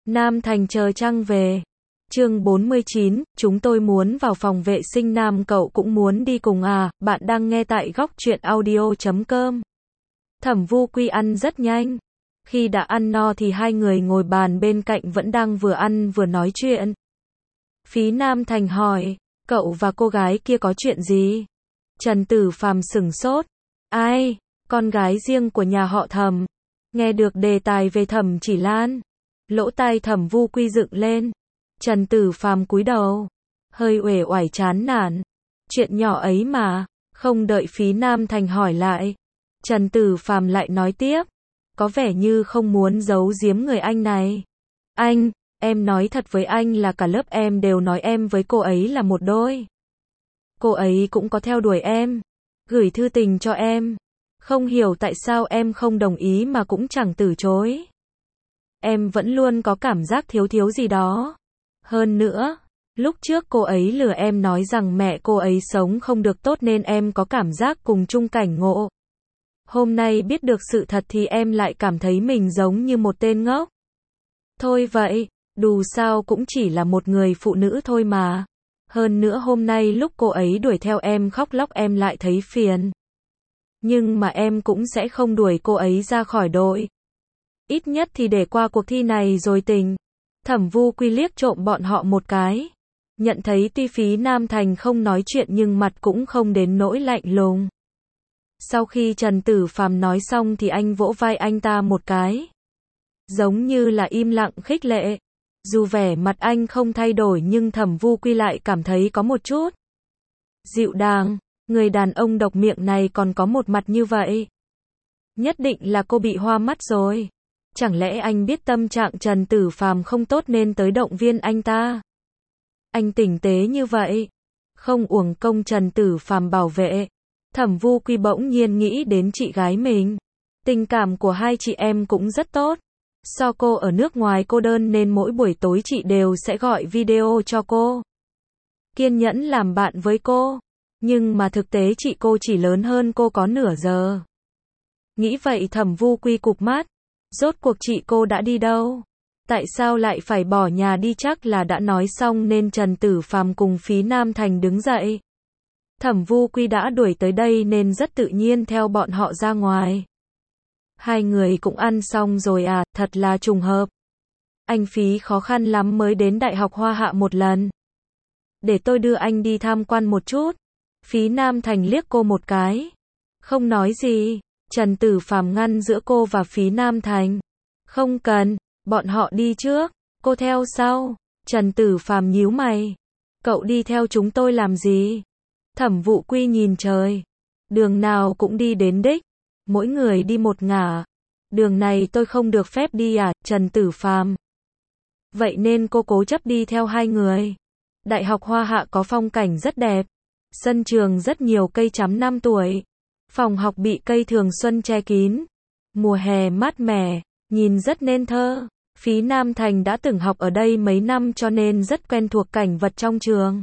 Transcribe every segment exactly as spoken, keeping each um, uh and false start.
Nam Thành chờ trăng về. Chương bốn mươi chín, chúng tôi muốn vào phòng vệ sinh nam cậu cũng muốn đi cùng à, bạn đang nghe tại góc truyện audio chấm com. Thẩm Vu Quy ăn rất nhanh. Khi đã ăn no thì hai người ngồi bàn bên cạnh vẫn đang vừa ăn vừa nói chuyện. Phí Nam Thành hỏi, cậu và cô gái kia có chuyện gì? Trần Tử Phàm sửng sốt. Ai? Con gái riêng của nhà họ Thẩm. Nghe được đề tài về Thẩm Chỉ Lan, lỗ tai Thẩm Vu Quy dựng lên. Trần Tử Phàm cúi đầu, hơi uể oải chán nản. Chuyện nhỏ ấy mà. Không đợi Phí Nam Thành hỏi lại, Trần Tử Phàm lại nói tiếp, có vẻ như không muốn giấu giếm người anh này. Anh, em nói thật với anh là cả lớp em đều nói em với cô ấy là một đôi. Cô ấy cũng có theo đuổi em, gửi thư tình cho em. Không hiểu tại sao em không đồng ý mà cũng chẳng từ chối. Em vẫn luôn có cảm giác thiếu thiếu gì đó. Hơn nữa, lúc trước cô ấy lừa em nói rằng mẹ cô ấy sống không được tốt nên em có cảm giác cùng chung cảnh ngộ. Hôm nay biết được sự thật thì em lại cảm thấy mình giống như một tên ngốc. Thôi vậy, dù sao cũng chỉ là một người phụ nữ thôi mà. Hơn nữa hôm nay lúc cô ấy đuổi theo em khóc lóc em lại thấy phiền. Nhưng mà em cũng sẽ không đuổi cô ấy ra khỏi đội. Ít nhất thì để qua cuộc thi này rồi tình. Thẩm Vu Quy liếc trộm bọn họ một cái. Nhận thấy tuy Phí Nam Thành không nói chuyện nhưng mặt cũng không đến nỗi lạnh lùng. Sau khi Trần Tử Phàm nói xong thì anh vỗ vai anh ta một cái. Giống như là im lặng khích lệ. Dù vẻ mặt anh không thay đổi nhưng Thẩm Vu Quy lại cảm thấy có một chút dịu dàng. Người đàn ông độc miệng này còn có một mặt như vậy. Nhất định là cô bị hoa mắt rồi. Chẳng lẽ anh biết tâm trạng Trần Tử Phàm không tốt nên tới động viên anh ta? Anh tinh tế như vậy, không uổng công Trần Tử Phàm bảo vệ. Thẩm Vu Quy bỗng nhiên nghĩ đến chị gái mình. Tình cảm của hai chị em cũng rất tốt. Do cô ở nước ngoài cô đơn nên mỗi buổi tối chị đều sẽ gọi video cho cô. Kiên nhẫn làm bạn với cô. Nhưng mà thực tế chị cô chỉ lớn hơn cô có nửa giờ. Nghĩ vậy Thẩm Vu Quy cụp mắt. Rốt cuộc chị cô đã đi đâu? Tại sao lại phải bỏ nhà đi? Chắc là đã nói xong nên Trần Tử Phàm cùng Phí Nam Thành đứng dậy. Thẩm Vu Quy đã đuổi tới đây nên rất tự nhiên theo bọn họ ra ngoài. Hai người cũng ăn xong rồi à, thật là trùng hợp. Anh Phí khó khăn lắm mới đến Đại học Hoa Hạ một lần. Để tôi đưa anh đi tham quan một chút. Phí Nam Thành liếc cô một cái. Không nói gì. Trần Tử Phàm ngăn giữa cô và Phí Nam Thành. Không cần, bọn họ đi trước, cô theo sau. Trần Tử Phàm nhíu mày. Cậu đi theo chúng tôi làm gì? Thẩm Vu Quy nhìn trời. Đường nào cũng đi đến đích. Mỗi người đi một ngả. Đường này tôi không được phép đi à, Trần Tử Phàm. Vậy nên cô cố chấp đi theo hai người. Đại học Hoa Hạ có phong cảnh rất đẹp. Sân trường rất nhiều cây chắm năm tuổi. Phòng học bị cây thường xuân che kín. Mùa hè mát mẻ, nhìn rất nên thơ. Phí Nam Thành đã từng học ở đây mấy năm cho nên rất quen thuộc cảnh vật trong trường.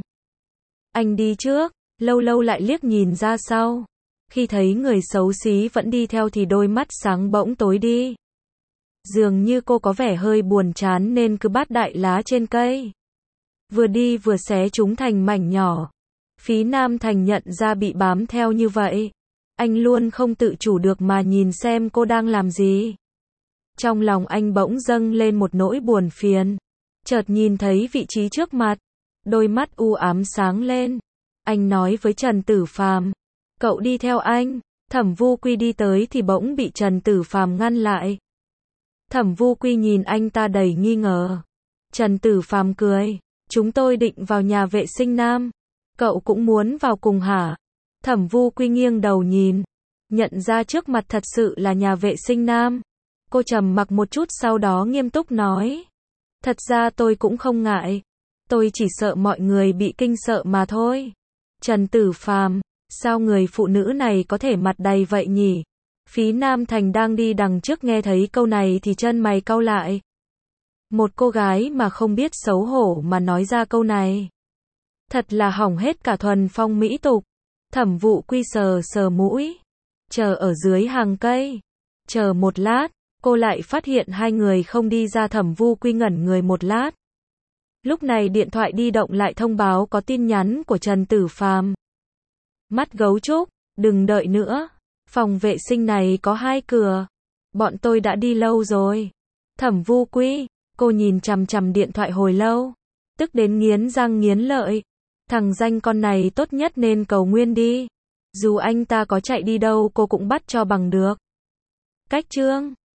Anh đi trước, lâu lâu lại liếc nhìn ra sau. Khi thấy người xấu xí vẫn đi theo thì đôi mắt sáng bỗng tối đi. Dường như cô có vẻ hơi buồn chán nên cứ bắt đại lá trên cây. Vừa đi vừa xé chúng thành mảnh nhỏ. Phí Nam Thành nhận ra bị bám theo như vậy. Anh luôn không tự chủ được mà nhìn xem cô đang làm gì. Trong lòng anh bỗng dâng lên một nỗi buồn phiền. Chợt nhìn thấy vị trí trước mặt. Đôi mắt u ám sáng lên. Anh nói với Trần Tử Phàm, cậu đi theo anh. Thẩm Vu Quy đi tới thì bỗng bị Trần Tử Phàm ngăn lại. Thẩm Vu Quy nhìn anh ta đầy nghi ngờ. Trần Tử Phàm cười. Chúng tôi định vào nhà vệ sinh nam. Cậu cũng muốn vào cùng hả? Thẩm Vu Quy nghiêng đầu nhìn. Nhận ra trước mặt thật sự là nhà vệ sinh nam. Cô trầm mặc một chút sau đó nghiêm túc nói. Thật ra tôi cũng không ngại. Tôi chỉ sợ mọi người bị kinh sợ mà thôi. Trần Tử Phàm, sao người phụ nữ này có thể mặt đầy vậy nhỉ? Phí Nam Thành đang đi đằng trước nghe thấy câu này thì chân mày cau lại. Một cô gái mà không biết xấu hổ mà nói ra câu này. Thật là hỏng hết cả thuần phong mỹ tục. Thẩm Vu Quy sờ sờ mũi. Chờ ở dưới hàng cây. Chờ một lát. Cô lại phát hiện hai người không đi ra. Thẩm Vu Quy ngẩn người một lát. Lúc này điện thoại di động lại thông báo có tin nhắn của Trần Tử Phàm. Mắt gấu trúc, đừng đợi nữa. Phòng vệ sinh này có hai cửa. Bọn tôi đã đi lâu rồi. Thẩm Vu Quy, cô nhìn chằm chằm điện thoại hồi lâu. Tức đến nghiến răng nghiến lợi. Thằng danh con này tốt nhất nên cầu nguyên đi. Dù anh ta có chạy đi đâu cô cũng bắt cho bằng được. Cách chương